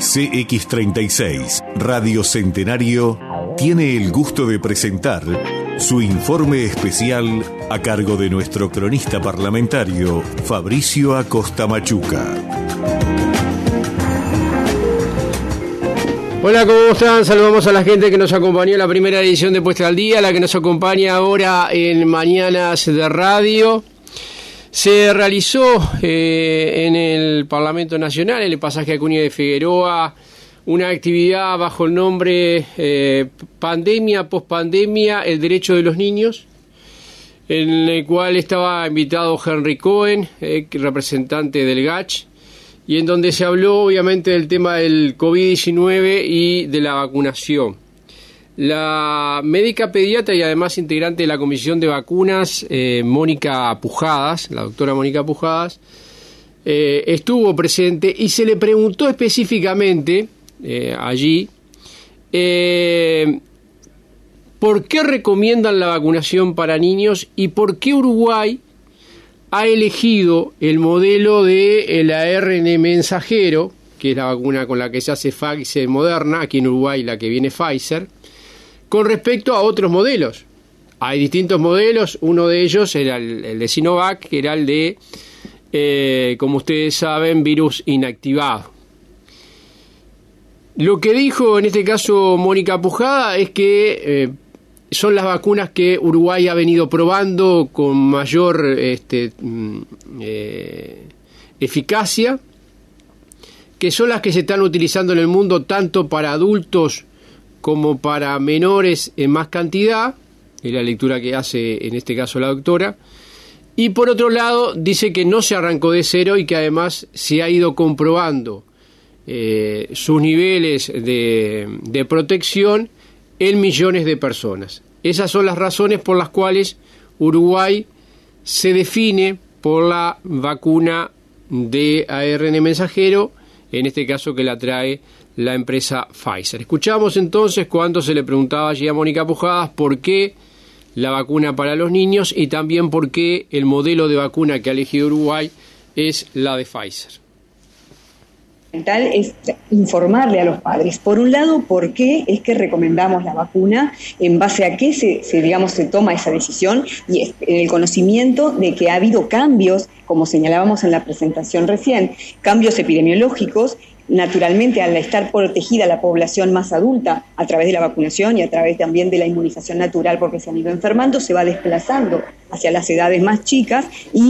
CX36 Radio Centenario tiene el gusto de presentar su informe especial a cargo de nuestro cronista parlamentario Fabricio Acosta Machuca. Hola, ¿cómo están? Saludamos a la gente que nos acompañó en la primera edición de Puesta al Día, la que nos acompaña ahora en Mañanas de Radio. Se realizó en el Parlamento Nacional, en el pasaje Acuña de Figueroa, una actividad bajo el nombre Pandemia, Postpandemia, el derecho de los niños, en el cual estaba invitado Henry Cohen, representante del GACH, y en donde se habló obviamente del tema del COVID-19 y de la vacunación. La médica pediatra y además integrante de la Comisión de Vacunas, Mónica Pujadas, la doctora Mónica Pujadas, estuvo presente y se le preguntó específicamente allí por qué recomiendan la vacunación para niños y por qué Uruguay ha elegido el modelo de el ARN mensajero, que es la vacuna con la que se hace Pfizer y Moderna, aquí en Uruguay la que viene Pfizer, con respecto a otros modelos. Hay distintos modelos, uno de ellos era el de Sinovac, que era el de, como ustedes saben, virus inactivado. Lo que dijo en este caso Mónica Pujada es que son las vacunas que Uruguay ha venido probando con mayor eficacia, que son las que se están utilizando en el mundo tanto para adultos como para menores en más cantidad, es la lectura que hace en este caso la doctora, y por otro lado dice que no se arrancó de cero y que además se ha ido comprobando sus niveles de protección en millones de personas. Esas son las razones por las cuales Uruguay se define por la vacuna de ARN mensajero, en este caso que la trae la empresa Pfizer. Escuchamos entonces cuando se le preguntaba allí a Mónica Pujadas por qué la vacuna para los niños y también por qué el modelo de vacuna que ha elegido Uruguay es la de Pfizer. Es informarle a los padres, por un lado, por qué es que recomendamos la vacuna, en base a qué se toma esa decisión, y es en el conocimiento de que ha habido cambios, como señalábamos en la presentación recién, cambios epidemiológicos. Naturalmente, al estar protegida la población más adulta a través de la vacunación y a través también de la inmunización natural, porque se han ido enfermando, se va desplazando hacia las edades más chicas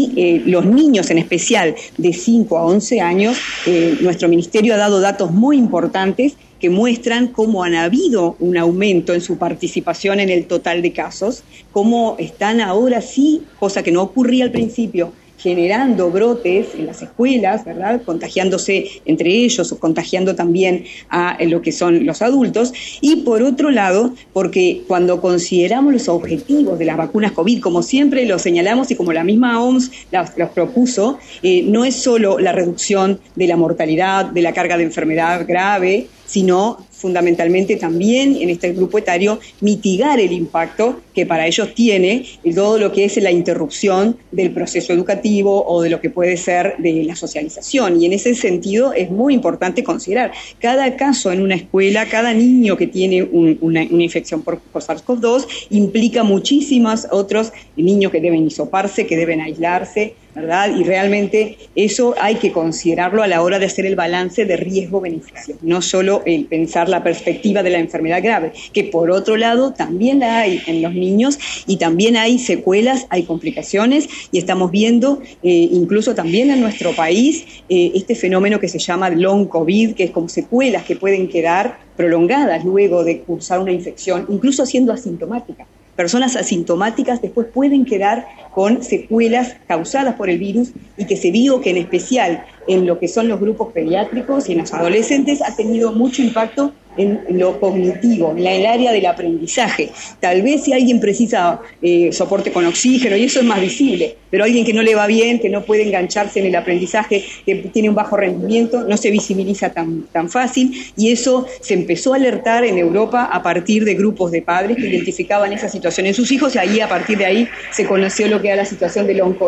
y los niños en especial de 5 a 11 años, nuestro ministerio ha dado datos muy importantes que muestran cómo han habido un aumento en su participación en el total de casos, cómo están ahora sí, cosa que no ocurría al principio, generando brotes en las escuelas, ¿verdad?, contagiándose entre ellos o contagiando también a lo que son los adultos. Y por otro lado, porque cuando consideramos los objetivos de las vacunas COVID, como siempre lo señalamos y como la misma OMS los propuso, no es solo la reducción de la mortalidad, de la carga de enfermedad grave, sino fundamentalmente también en este grupo etario mitigar el impacto que para ellos tiene todo lo que es la interrupción del proceso educativo o de lo que puede ser de la socialización. Y en ese sentido es muy importante considerar cada caso en una escuela, cada niño que tiene una infección por SARS-CoV-2 implica muchísimos otros niños que deben hisoparse, que deben aislarse, ¿verdad? Y realmente eso hay que considerarlo a la hora de hacer el balance de riesgo-beneficio, no solo el pensar la perspectiva de la enfermedad grave, que por otro lado también la hay en los niños y también hay secuelas, hay complicaciones y estamos viendo incluso también en nuestro país este fenómeno que se llama long COVID, que es como secuelas que pueden quedar prolongadas luego de cursar una infección, incluso siendo asintomática. Personas asintomáticas después pueden quedar con secuelas causadas por el virus y que se vio que en especial en lo que son los grupos pediátricos y en los adolescentes ha tenido mucho impacto en lo cognitivo, en el área del aprendizaje. Tal vez si alguien precisa soporte con oxígeno, y eso es más visible, pero alguien que no le va bien, que no puede engancharse en el aprendizaje, que tiene un bajo rendimiento, no se visibiliza tan fácil, y eso se empezó a alertar en Europa a partir de grupos de padres que identificaban esa situación en sus hijos, y ahí a partir de ahí se conoció lo que era la situación de long COVID.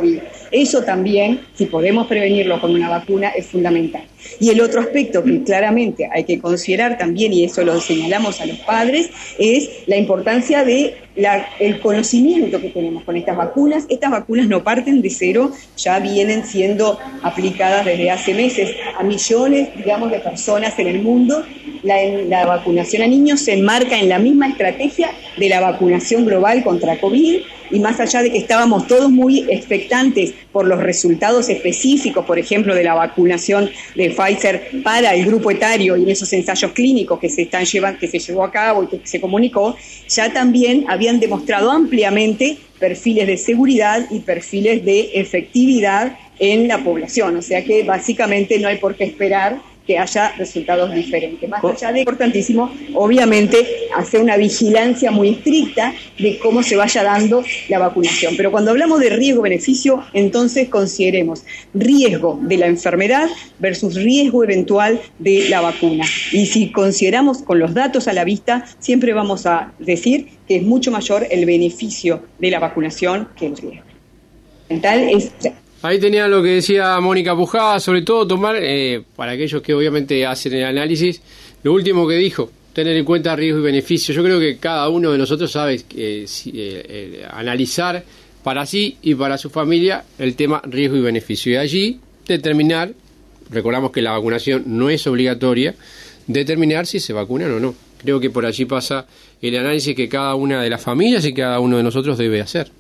Eso también, si podemos prevenirlo con una vacuna, es fundamental. Y el otro aspecto que claramente hay que considerar también, y eso lo señalamos a los padres, es la importancia de el conocimiento que tenemos con estas vacunas. Estas vacunas no parten de cero, ya vienen siendo aplicadas desde hace meses a millones, digamos, de personas en el mundo. La vacunación a niños se enmarca en la misma estrategia de la vacunación global contra COVID, y más allá de que estábamos todos muy expectantes por los resultados específicos, por ejemplo, de la vacunación de Pfizer para el grupo etario y en esos ensayos clínicos que se llevó a cabo y que se comunicó, ya también habían demostrado ampliamente perfiles de seguridad y perfiles de efectividad en la población. O sea que básicamente no hay por qué esperar que haya resultados diferentes. Más allá de importantísimo, obviamente, hacer una vigilancia muy estricta de cómo se vaya dando la vacunación. Pero cuando hablamos de riesgo-beneficio, entonces consideremos riesgo de la enfermedad versus riesgo eventual de la vacuna. Y si consideramos con los datos a la vista, siempre vamos a decir que es mucho mayor el beneficio de la vacunación que el riesgo. Ahí tenía lo que decía Mónica Pujadas, sobre todo tomar, para aquellos que obviamente hacen el análisis, lo último que dijo, tener en cuenta riesgo y beneficio. Yo creo que cada uno de nosotros sabe analizar para sí y para su familia el tema riesgo y beneficio. Y allí determinar, recordamos que la vacunación no es obligatoria, determinar si se vacunan o no. Creo que por allí pasa el análisis que cada una de las familias y cada uno de nosotros debe hacer.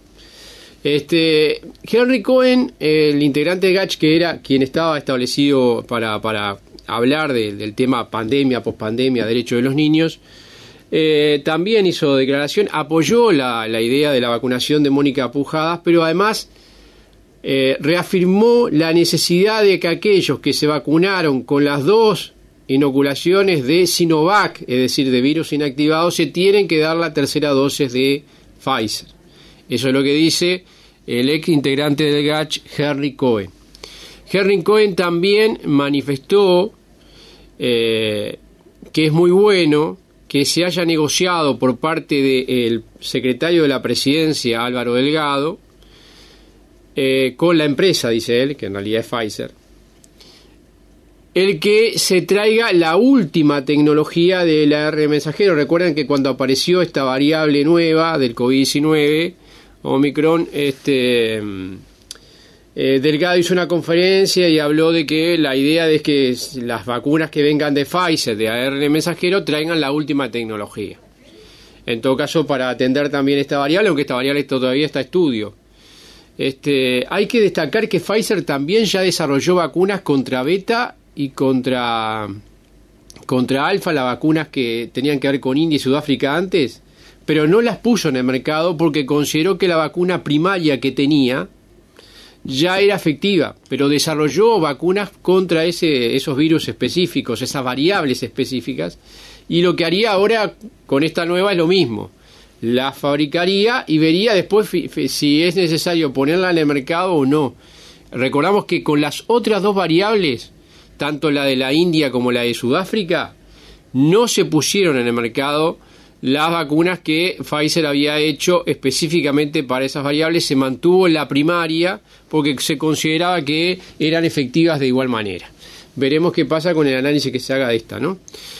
Henry Cohen, el integrante de Gach, que era quien estaba establecido para hablar del tema pandemia, pospandemia, derecho de los niños, también hizo declaración, apoyó la idea de la vacunación de Mónica Pujadas, pero además reafirmó la necesidad de que aquellos que se vacunaron con las 2 inoculaciones de Sinovac, es decir, de virus inactivado, se tienen que dar la tercera dosis de Pfizer. Eso es lo que dice el ex integrante del Gach, Henry Cohen. Henry Cohen también manifestó que es muy bueno que se haya negociado por parte del secretario de la Presidencia, Álvaro Delgado, con la empresa, dice él, que en realidad es Pfizer, el que se traiga la última tecnología del ARN mensajero. Recuerden que cuando apareció esta variable nueva del COVID-19, Omicron, Delgado hizo una conferencia y habló de que la idea es que las vacunas que vengan de Pfizer, de ARN mensajero, traigan la última tecnología. En todo caso, para atender también esta variable, aunque esta variable todavía está en estudio. Hay que destacar que Pfizer también ya desarrolló vacunas contra beta y contra alfa, las vacunas que tenían que ver con India y Sudáfrica antes, pero no las puso en el mercado porque consideró que la vacuna primaria que tenía ya era efectiva, pero desarrolló vacunas contra esos virus específicos, esas variables específicas, y lo que haría ahora con esta nueva es lo mismo, la fabricaría y vería después si es necesario ponerla en el mercado o no. Recordamos que con las otras 2 variables, tanto la de la India como la de Sudáfrica, no se pusieron en el mercado las vacunas que Pfizer había hecho específicamente para esas variables. Se mantuvo en la primaria porque se consideraba que eran efectivas de igual manera. Veremos qué pasa con el análisis que se haga de esta, ¿no?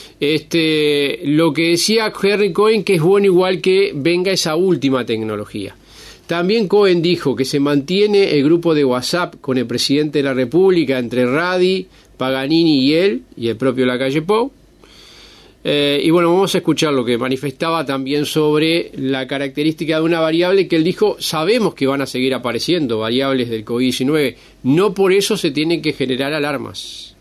Lo que decía Henry Cohen, que es bueno igual que venga esa última tecnología. También Cohen dijo que se mantiene el grupo de WhatsApp con el presidente de la República entre Radi, Paganini y él, y el propio Lacalle Pou. Y bueno, vamos a escuchar lo que manifestaba también sobre la característica de una variable que él dijo: sabemos que van a seguir apareciendo variables del COVID-19, no por eso se tienen que generar alarmas.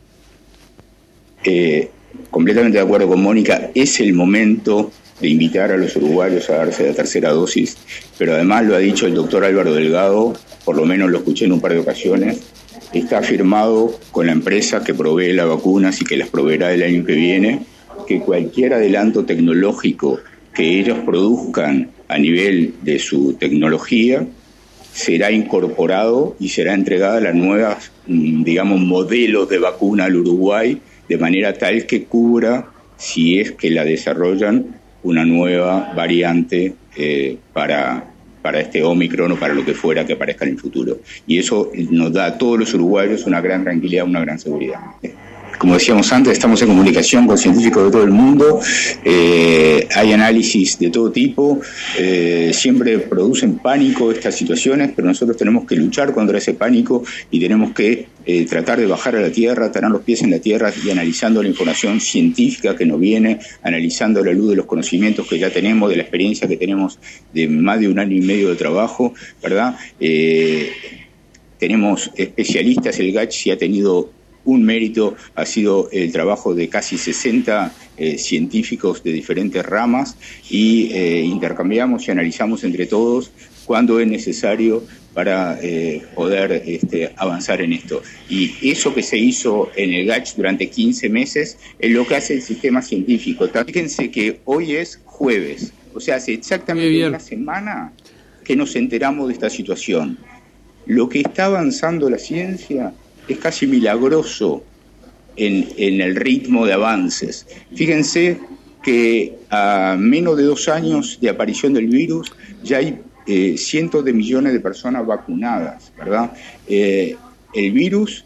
Completamente de acuerdo con Mónica, es el momento de invitar a los uruguayos a darse la tercera dosis, pero además lo ha dicho el doctor Álvaro Delgado, por lo menos lo escuché en un par de ocasiones, está firmado con la empresa que provee las vacunas y que las proveerá el año que viene, que cualquier adelanto tecnológico que ellos produzcan a nivel de su tecnología será incorporado y será entregada a las nuevas, modelos de vacuna al Uruguay, de manera tal que cubra, si es que la desarrollan, una nueva variante para para este Omicron o para lo que fuera que aparezca en el futuro. Y eso nos da a todos los uruguayos una gran tranquilidad, una gran seguridad. Como decíamos antes, estamos en comunicación con científicos de todo el mundo, hay análisis de todo tipo, siempre producen pánico estas situaciones, pero nosotros tenemos que luchar contra ese pánico y tenemos que tratar de bajar a la tierra, tener los pies en la tierra y analizando la información científica que nos viene, analizando a la luz de los conocimientos que ya tenemos, de la experiencia que tenemos de más de 1 año y medio de trabajo, ¿verdad? Tenemos especialistas, el GACH sí ha tenido un mérito, ha sido el trabajo de casi 60 científicos de diferentes ramas y intercambiamos y analizamos entre todos cuándo es necesario para poder avanzar en esto. Y eso que se hizo en el GACH durante 15 meses es lo que hace el sistema científico. Fíjense que hoy es jueves, o sea, hace exactamente una semana que nos enteramos de esta situación. Lo que está avanzando la ciencia es casi milagroso en el ritmo de avances. Fíjense que a menos de 2 años de aparición del virus ya hay cientos de millones de personas vacunadas, ¿verdad? El virus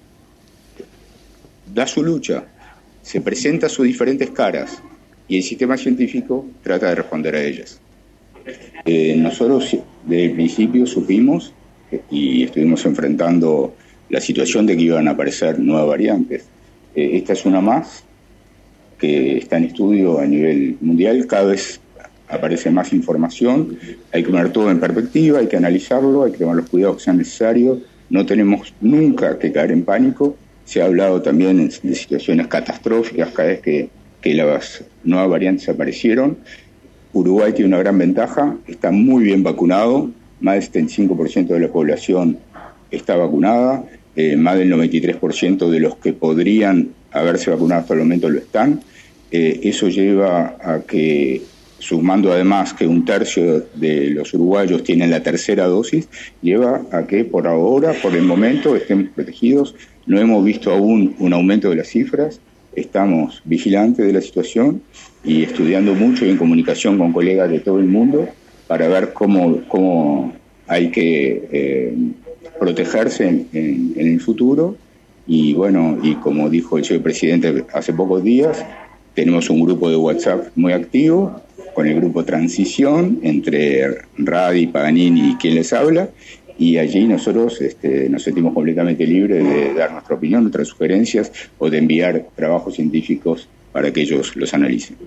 da su lucha, se presenta sus diferentes caras y el sistema científico trata de responder a ellas. Nosotros desde el principio supimos y estuvimos enfrentando la situación de que iban a aparecer nuevas variantes. Esta es una más que está en estudio a nivel mundial, cada vez aparece más información, hay que poner todo en perspectiva, hay que analizarlo, hay que tomar los cuidados que sean necesarios, no tenemos nunca que caer en pánico. Se ha hablado también de situaciones catastróficas cada vez que las nuevas variantes aparecieron. Uruguay tiene una gran ventaja, está muy bien vacunado, más del 75% de la población está vacunada, más del 93% de los que podrían haberse vacunado hasta el momento lo están. Eso lleva a que, sumando además que 1/3 de los uruguayos tienen la tercera dosis, lleva a que por ahora, por el momento, estemos protegidos. No hemos visto aún un aumento de las cifras, estamos vigilantes de la situación y estudiando mucho y en comunicación con colegas de todo el mundo para ver cómo hay que protegerse en el futuro. Y bueno, y como dijo el señor presidente hace pocos días, tenemos un grupo de WhatsApp muy activo con el grupo Transición entre Radi, Paganini y quien les habla, y allí nosotros nos sentimos completamente libres de dar nuestra opinión, nuestras sugerencias o de enviar trabajos científicos para que ellos los analicen.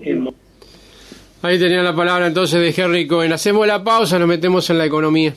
Ahí tenía la palabra entonces de Henry Cohen. Hacemos la pausa, nos metemos en la economía.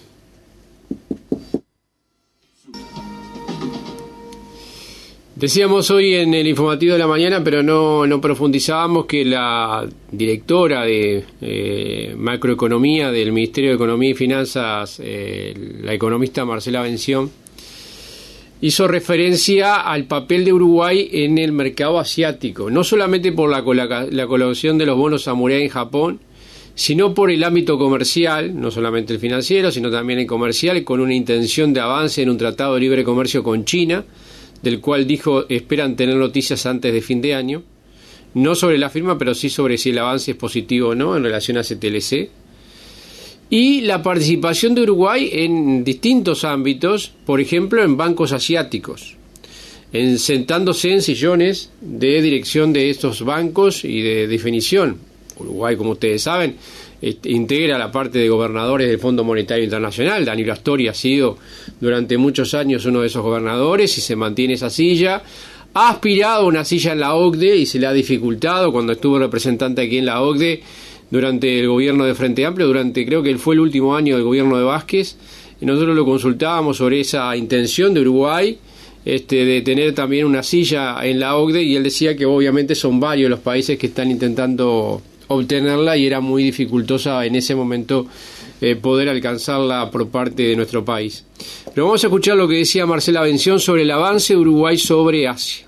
Decíamos hoy en el informativo de la mañana, pero no profundizábamos, que la directora de macroeconomía del Ministerio de Economía y Finanzas, la economista Marcela Bención, hizo referencia al papel de Uruguay en el mercado asiático, no solamente por la colocación de los bonos Samurai en Japón, sino por el ámbito comercial, no solamente el financiero, sino también el comercial, con una intención de avance en un tratado de libre comercio con China, del cual dijo esperan tener noticias antes de fin de año, no sobre la firma, pero sí sobre si el avance es positivo o no en relación a CTLC, y la participación de Uruguay en distintos ámbitos, por ejemplo en bancos asiáticos, sentándose en sillones de dirección de estos bancos y de definición. Uruguay, como ustedes saben, integra la parte de gobernadores del Fondo Monetario Internacional. Danilo Astori ha sido durante muchos años uno de esos gobernadores y se mantiene esa silla. Ha aspirado a una silla en la OCDE y se le ha dificultado cuando estuvo representante aquí en la OCDE durante el gobierno de Frente Amplio, creo que él fue el último año del gobierno de Vázquez, y nosotros lo consultábamos sobre esa intención de Uruguay de tener también una silla en la OCDE, y él decía que obviamente son varios los países que están intentando obtenerla y era muy dificultosa en ese momento poder alcanzarla por parte de nuestro país. Pero vamos a escuchar lo que decía Marcela Bención sobre el avance de Uruguay sobre Asia.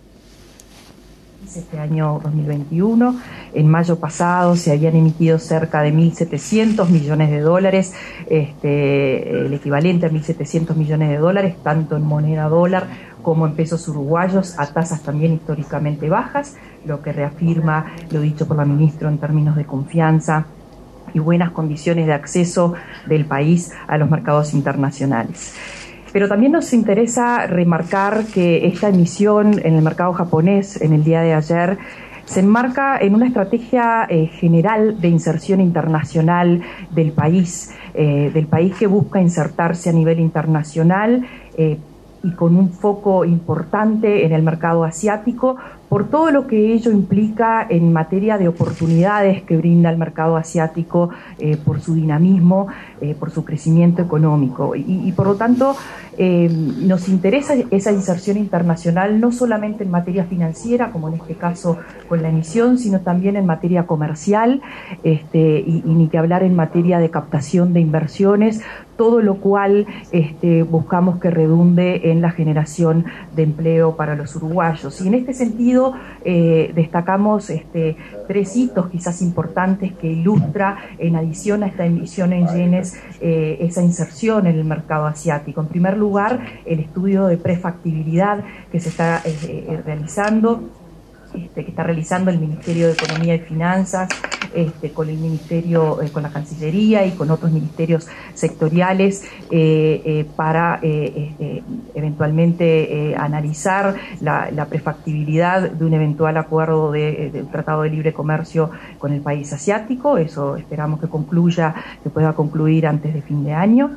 Este año 2021, en mayo pasado se habían emitido cerca de 1.700 millones de dólares, el equivalente a 1.700 millones de dólares, tanto en moneda dólar como en pesos uruguayos, a tasas también históricamente bajas, lo que reafirma lo dicho por la ministra en términos de confianza y buenas condiciones de acceso del país a los mercados internacionales. Pero también nos interesa remarcar que esta emisión en el mercado japonés en el día de ayer se enmarca en una estrategia general de inserción internacional del país que busca insertarse a nivel internacional y con un foco importante en el mercado asiático, por todo lo que ello implica en materia de oportunidades que brinda el mercado asiático, por su dinamismo, por su crecimiento económico. Y por lo tanto, nos interesa esa inserción internacional no solamente en materia financiera, como en este caso con la emisión, sino también en materia comercial, y ni que hablar en materia de captación de inversiones, todo lo cual buscamos que redunde en la generación de empleo para los uruguayos. Y en este sentido destacamos 3 hitos quizás importantes que ilustra, en adición a esta emisión en yenes, esa inserción en el mercado asiático. En primer lugar, el estudio de prefactibilidad que se está realizando, que está realizando el Ministerio de Economía y Finanzas, con el Ministerio, con la Cancillería y con otros ministerios sectoriales, para eventualmente analizar la prefactibilidad de un eventual acuerdo de Tratado de Libre Comercio con el país asiático. Eso esperamos que pueda concluir antes de fin de año.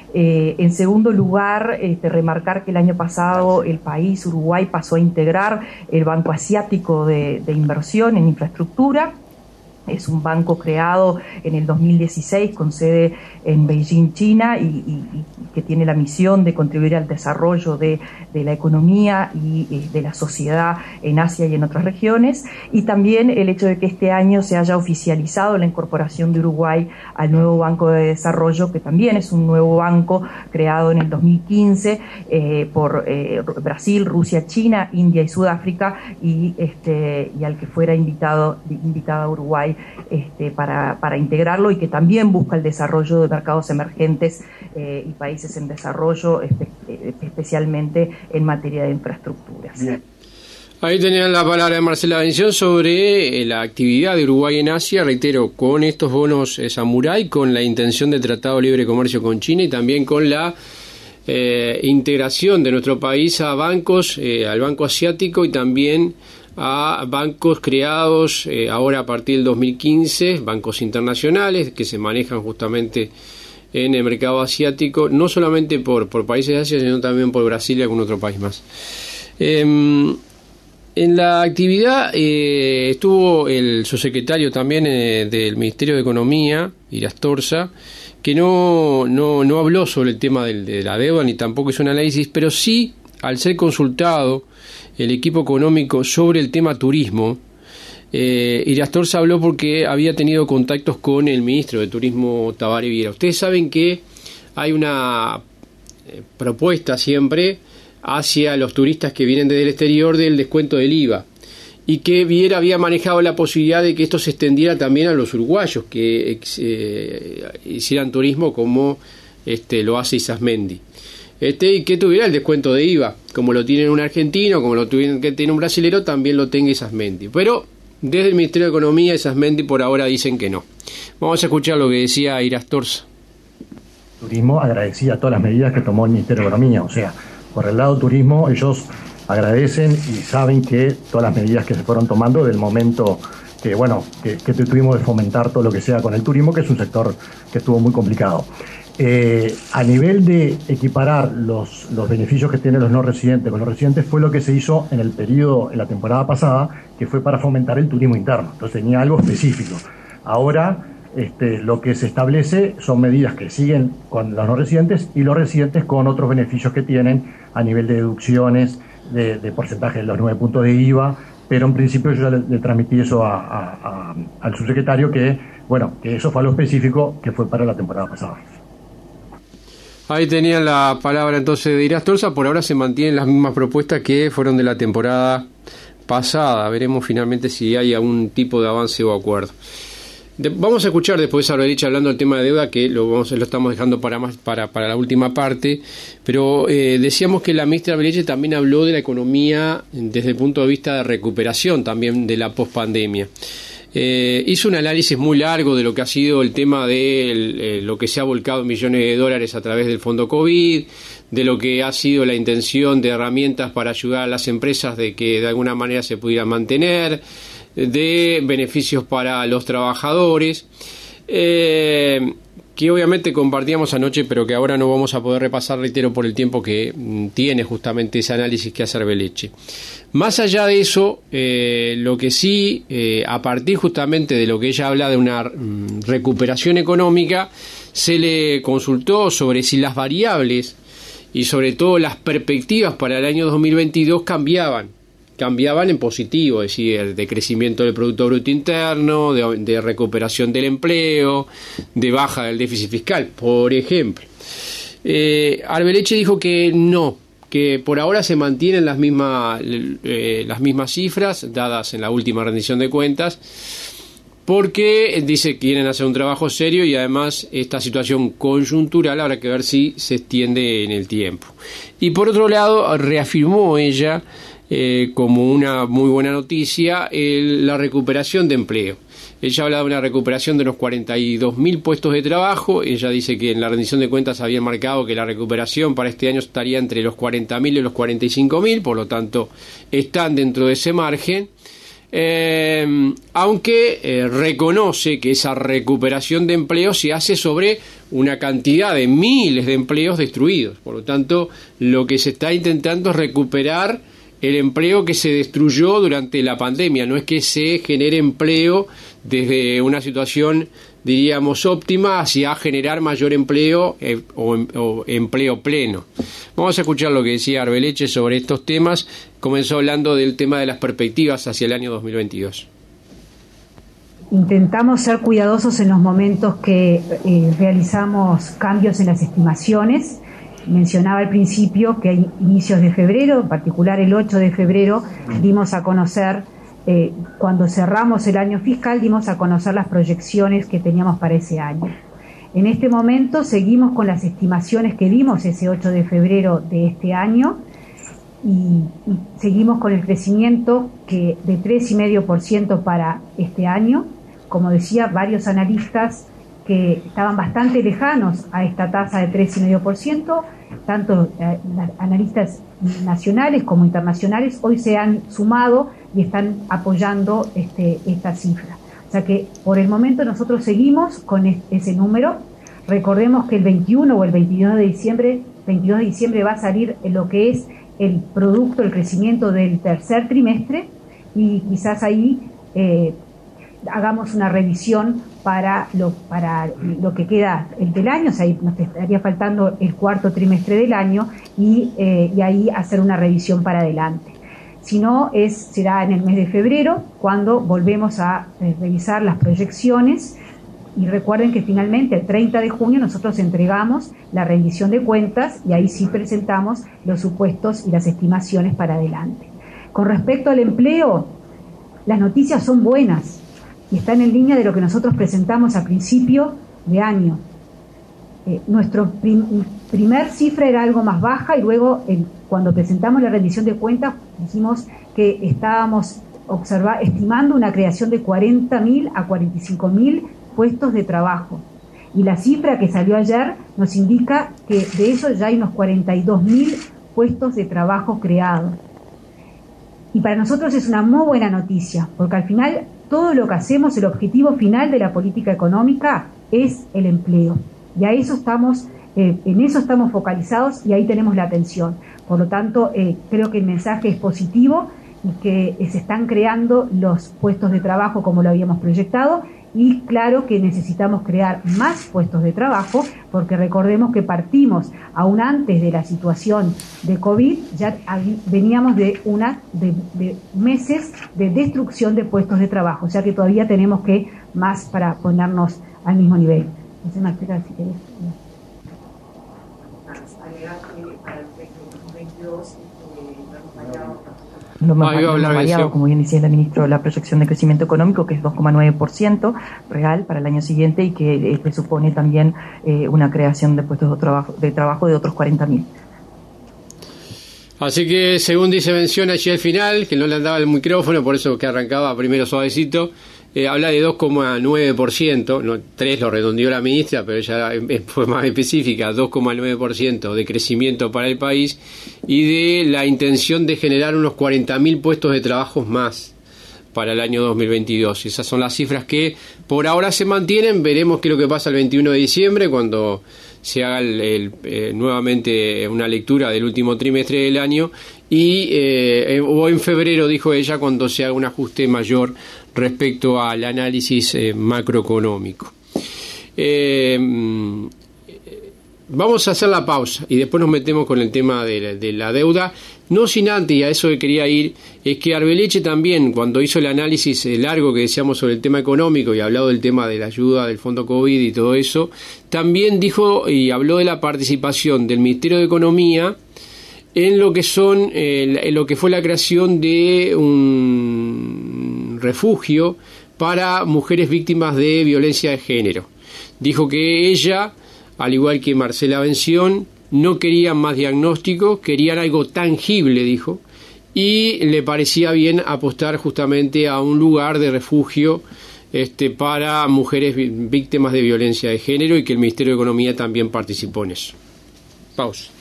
En segundo lugar, remarcar que el año pasado el país, Uruguay, pasó a integrar el Banco Asiático de Inversión en Infraestructura. Es un banco creado en el 2016 con sede en Beijing, China, y que tiene la misión de contribuir al desarrollo de la economía y de la sociedad en Asia y en otras regiones. Y también el hecho de que este año se haya oficializado la incorporación de Uruguay al nuevo Banco de Desarrollo, que también es un nuevo banco creado en el 2015 por Brasil, Rusia, China, India y Sudáfrica, y al que fuera invitada Uruguay para integrarlo, y que también busca el desarrollo de mercados emergentes y países en desarrollo, especialmente en materia de infraestructuras. Bien. Ahí tenían la palabra de Marcela Bención sobre la actividad de Uruguay en Asia, reitero, con estos bonos Samurai, con la intención de tratado de libre comercio con China y también con la integración de nuestro país a bancos, al Banco Asiático y también a bancos creados ahora a partir del 2015, bancos internacionales que se manejan justamente en el mercado asiático, no solamente por países de Asia, sino también por Brasil y algún otro país más. En la actividad estuvo el subsecretario también del Ministerio de Economía, Irastorza, que no habló sobre el tema de la deuda ni tampoco hizo un análisis, pero sí, al ser consultado el equipo económico sobre el tema turismo, Irastorza habló porque había tenido contactos con el ministro de Turismo, Tabaré Viera. Ustedes saben que hay una propuesta siempre hacia los turistas que vienen desde el exterior del descuento del IVA, y que Viera había manejado la posibilidad de que esto se extendiera también a los uruguayos que hicieran turismo como lo hace Isasmendi. Y que tuviera el descuento de IVA, como lo tiene un argentino, como lo tiene un brasilero, también lo tenga Isasmendi. Pero desde el Ministerio de Economía, Isasmendi por ahora dicen que no. Vamos a escuchar lo que decía Irastorza. Turismo agradecía todas las medidas que tomó el Ministerio de Economía, o sea, por el lado turismo ellos agradecen y saben que todas las medidas que se fueron tomando del momento que tuvimos de fomentar todo lo que sea con el turismo, que es un sector que estuvo muy complicado. A nivel de equiparar los beneficios que tienen los no residentes con los residentes fue lo que se hizo en la temporada pasada, que fue para fomentar el turismo interno. Entonces tenía algo específico. Ahora lo que se establece son medidas que siguen con los no residentes y los residentes con otros beneficios que tienen a nivel de deducciones, de porcentaje de los 9 puntos de IVA, pero en principio yo ya le transmití eso al subsecretario que eso fue algo específico que fue para la temporada pasada. Ahí tenían la palabra entonces de Irastorza. Por ahora se mantienen las mismas propuestas que fueron de la temporada pasada. Veremos finalmente si hay algún tipo de avance o acuerdo. Vamos a escuchar después a Aurelicha hablando del tema de deuda, que lo estamos dejando para la última parte, pero decíamos que la ministra Aurelicha también habló de la economía desde el punto de vista de recuperación también de la pospandemia. hizo un análisis muy largo de lo que ha sido el tema de lo que se ha volcado millones de dólares a través del fondo COVID, de lo que ha sido la intención de herramientas para ayudar a las empresas de que de alguna manera se pudieran mantener, de beneficios para los trabajadores, que obviamente compartíamos anoche, pero que ahora no vamos a poder repasar, reitero, por el tiempo que tiene justamente ese análisis que hace Arbeleche. Más allá de eso, lo que sí, a partir justamente de lo que ella habla de una recuperación económica, se le consultó sobre si las variables y sobre todo las perspectivas para el año 2022 cambiaban en positivo, es decir, de crecimiento del Producto Bruto Interno, de recuperación del empleo, de baja del déficit fiscal, por ejemplo. Arbeleche dijo que no, que por ahora se mantienen las mismas cifras dadas en la última rendición de cuentas, porque dice que quieren hacer un trabajo serio y además esta situación conjuntural habrá que ver si se extiende en el tiempo. Y por otro lado, reafirmó ella como una muy buena noticia la recuperación de empleo. Ella habla de una recuperación de unos 42.000 puestos de trabajo. Ella dice que en la rendición de cuentas había marcado que la recuperación para este año estaría entre los 40.000 y los 45.000, por lo tanto están dentro de ese margen. Aunque reconoce que esa recuperación de empleo se hace sobre una cantidad de miles de empleos destruidos. Por lo tanto, lo que se está intentando es recuperar el empleo que se destruyó durante la pandemia. No es que se genere empleo desde una situación, diríamos, óptima hacia generar mayor empleo o empleo pleno. Vamos a escuchar lo que decía Arbeleche sobre estos temas. Comenzó hablando del tema de las perspectivas hacia el año 2022. Intentamos ser cuidadosos en los momentos que realizamos cambios en las estimaciones. Mencionaba al principio que a inicios de febrero, en particular el 8 de febrero, dimos a conocer, cuando cerramos el año fiscal, dimos a conocer las proyecciones que teníamos para ese año. En este momento seguimos con las estimaciones que dimos ese 8 de febrero de este año y seguimos con el crecimiento de 3,5% para este año. Como decía, varios analistas que estaban bastante lejanos a esta tasa de 3,5%, tanto analistas nacionales como internacionales, hoy se han sumado y están apoyando esta cifra. O sea que por el momento nosotros seguimos con ese número. Recordemos que el 21 o el 22 de diciembre va a salir lo que es el producto, el crecimiento del tercer trimestre, y quizás ahí hagamos una revisión para lo que queda del año. O sea, nos estaría faltando el cuarto trimestre del año y ahí hacer una revisión para adelante. Si no, será en el mes de febrero cuando volvemos a revisar las proyecciones. Y recuerden que finalmente el 30 de junio nosotros entregamos la rendición de cuentas y ahí sí presentamos los supuestos y las estimaciones para adelante. Con respecto al empleo, las noticias son buenas y están en línea de lo que nosotros presentamos a principio de año. Nuestro primer cifra era algo más baja y luego cuando presentamos la rendición de cuentas dijimos que estábamos estimando una creación de 40.000 a 45.000 puestos de trabajo. Y la cifra que salió ayer nos indica que de eso ya hay unos 42.000 puestos de trabajo creados. Y para nosotros es una muy buena noticia, porque al final todo lo que hacemos, el objetivo final de la política económica es el empleo. Y a eso en eso estamos focalizados y ahí tenemos la atención. Por lo tanto, creo que el mensaje es positivo y que se están creando los puestos de trabajo como lo habíamos proyectado. Y claro que necesitamos crear más puestos de trabajo, porque recordemos que partimos, aún antes de la situación de COVID, ya veníamos de meses de destrucción de puestos de trabajo, o sea que todavía tenemos que más para ponernos al mismo nivel. No sé, Marcela, si querés. No hemos variado, como bien decía el ministro, la proyección de crecimiento económico, que es 2,9% real para el año siguiente y que presupone también una creación de puestos de trabajo de otros 40.000. Así que, según menciona allí al final, que no le andaba el micrófono, por eso que arrancaba primero suavecito, habla de 2,9%, no, 3 lo redondeó la ministra, pero ella fue más específica, 2,9% de crecimiento para el país y de la intención de generar unos 40.000 puestos de trabajo más para el año 2022. Esas son las cifras que por ahora se mantienen. Veremos qué es lo que pasa el 21 de diciembre cuando se haga nuevamente una lectura del último trimestre del año o en febrero, dijo ella, cuando se haga un ajuste mayor respecto al análisis macroeconómico. Vamos a hacer la pausa y después nos metemos con el tema de la deuda. No sin antes, y a eso que quería ir, es que Arbeleche también, cuando hizo el análisis largo que decíamos sobre el tema económico y hablado del tema de la ayuda del Fondo COVID y todo eso, también dijo y habló de la participación del Ministerio de Economía en lo que en lo que fue la creación de un refugio para mujeres víctimas de violencia de género. Dijo que ella, al igual que Marcela Bención, no querían más diagnósticos, querían algo tangible, dijo, y le parecía bien apostar justamente a un lugar de refugio para mujeres víctimas de violencia de género y que el Ministerio de Economía también participó en eso. Pausa.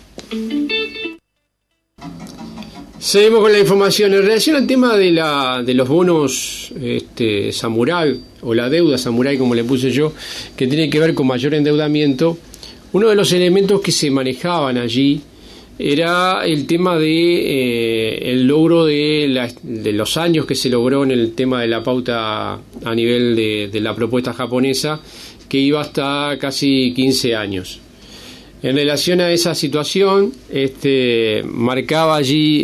Seguimos con la información. En relación al tema de los bonos samurái, o la deuda samurái, como le puse yo, que tiene que ver con mayor endeudamiento, uno de los elementos que se manejaban allí era el tema de el logro de los años que se logró en el tema de la pauta a nivel de la propuesta japonesa, que iba hasta casi 15 años. En relación a esa situación, marcaba allí,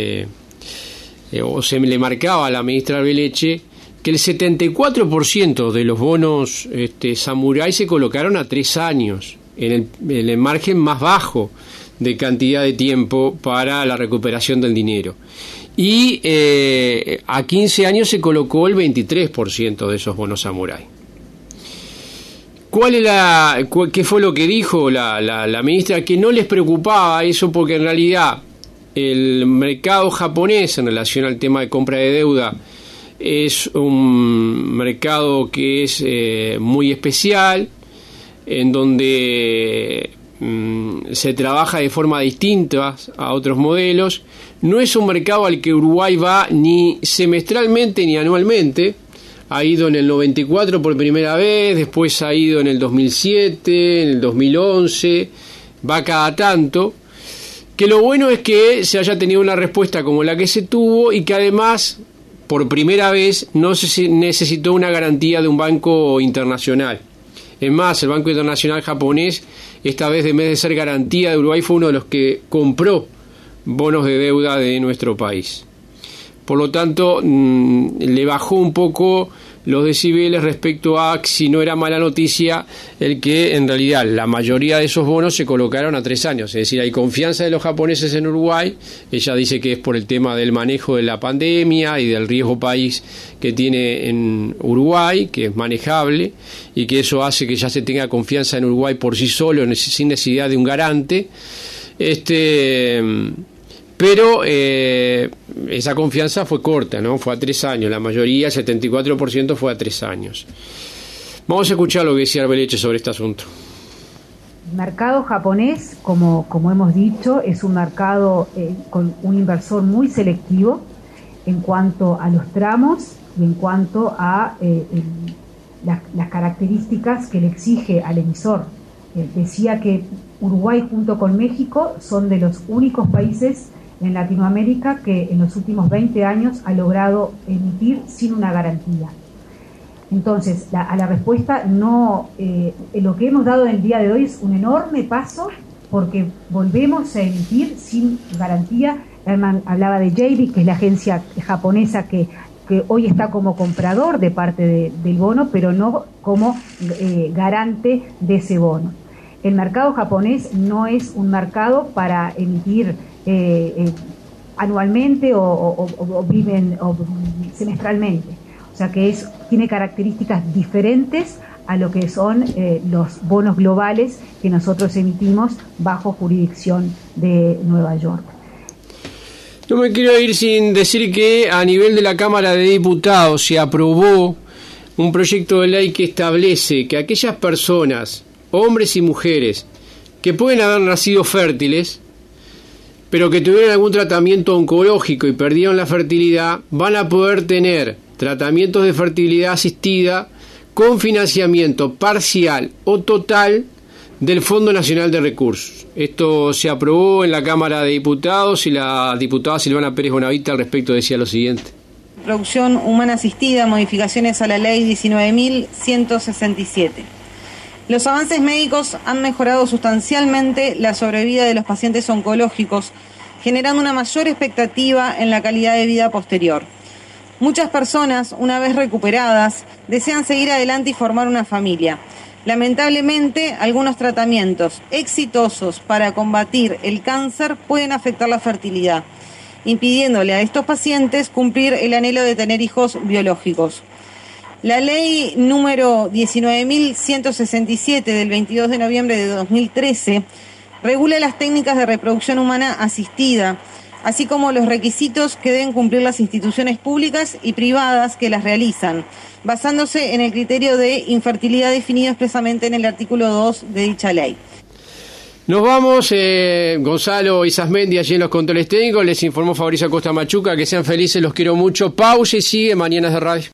o se le marcaba a la ministra Arbeleche, que el 74% de los bonos samurái se colocaron a 3 años, en el margen más bajo de cantidad de tiempo para la recuperación del dinero. Y a 15 años se colocó el 23% de esos bonos samurái. ¿Qué fue lo que dijo la ministra? Que no les preocupaba eso porque en realidad el mercado japonés en relación al tema de compra de deuda es un mercado que es muy especial, en donde se trabaja de forma distinta a otros modelos. No es un mercado al que Uruguay va ni semestralmente ni anualmente. Ha ido en el 94 por primera vez, después ha ido en el 2007, en el 2011, va cada tanto. Que lo bueno es que se haya tenido una respuesta como la que se tuvo y que además, por primera vez, no se necesitó una garantía de un banco internacional. Es más, el Banco Internacional japonés, esta vez en vez de ser garantía de Uruguay, fue uno de los que compró bonos de deuda de nuestro país. Por lo tanto, le bajó un poco los decibeles respecto a si no era mala noticia el que en realidad la mayoría de esos bonos se colocaron a 3 años. Es decir, hay confianza de los japoneses en Uruguay. Ella dice que es por el tema del manejo de la pandemia y del riesgo país que tiene en Uruguay, que es manejable, y que eso hace que ya se tenga confianza en Uruguay por sí solo, sin necesidad de un garante. Pero esa confianza fue corta, ¿no? Fue a 3 años, la mayoría, el 74% fue a 3 años. Vamos a escuchar lo que decía Arbeleche sobre este asunto. El mercado japonés, como hemos dicho, es un mercado con un inversor muy selectivo en cuanto a los tramos y en cuanto a las características que le exige al emisor. Decía que Uruguay junto con México son de los únicos países en Latinoamérica que en los últimos 20 años ha logrado emitir sin una garantía. Entonces, a la respuesta no, lo que hemos dado en el día de hoy es un enorme paso porque volvemos a emitir sin garantía. Herman hablaba de JBIC, que es la agencia japonesa que hoy está como comprador de parte del bono, pero no como garante de ese bono. El mercado japonés no es un mercado para emitir anualmente o semestralmente. O sea que tiene características diferentes a lo que son los bonos globales que nosotros emitimos bajo jurisdicción de Nueva York. No me quiero ir sin decir que a nivel de la Cámara de Diputados se aprobó un proyecto de ley que establece que aquellas personas, hombres y mujeres, que pueden haber nacido fértiles, pero que tuvieron algún tratamiento oncológico y perdieron la fertilidad, van a poder tener tratamientos de fertilidad asistida con financiamiento parcial o total del Fondo Nacional de Recursos. Esto se aprobó en la Cámara de Diputados y la diputada Silvana Pérez Bonavita al respecto decía lo siguiente. Reproducción humana asistida, modificaciones a la ley 19.167. Los avances médicos han mejorado sustancialmente la sobrevida de los pacientes oncológicos, generando una mayor expectativa en la calidad de vida posterior. Muchas personas, una vez recuperadas, desean seguir adelante y formar una familia. Lamentablemente, algunos tratamientos exitosos para combatir el cáncer pueden afectar la fertilidad, impidiéndole a estos pacientes cumplir el anhelo de tener hijos biológicos. La ley número 19.167 del 22 de noviembre de 2013 regula las técnicas de reproducción humana asistida, así como los requisitos que deben cumplir las instituciones públicas y privadas que las realizan, basándose en el criterio de infertilidad definido expresamente en el artículo 2 de dicha ley. Nos vamos, Gonzalo Isasmendi allí en los controles técnicos, les informó Fabricio Acosta Machuca, que sean felices, los quiero mucho. Pausa y sigue Mañanas de Radio.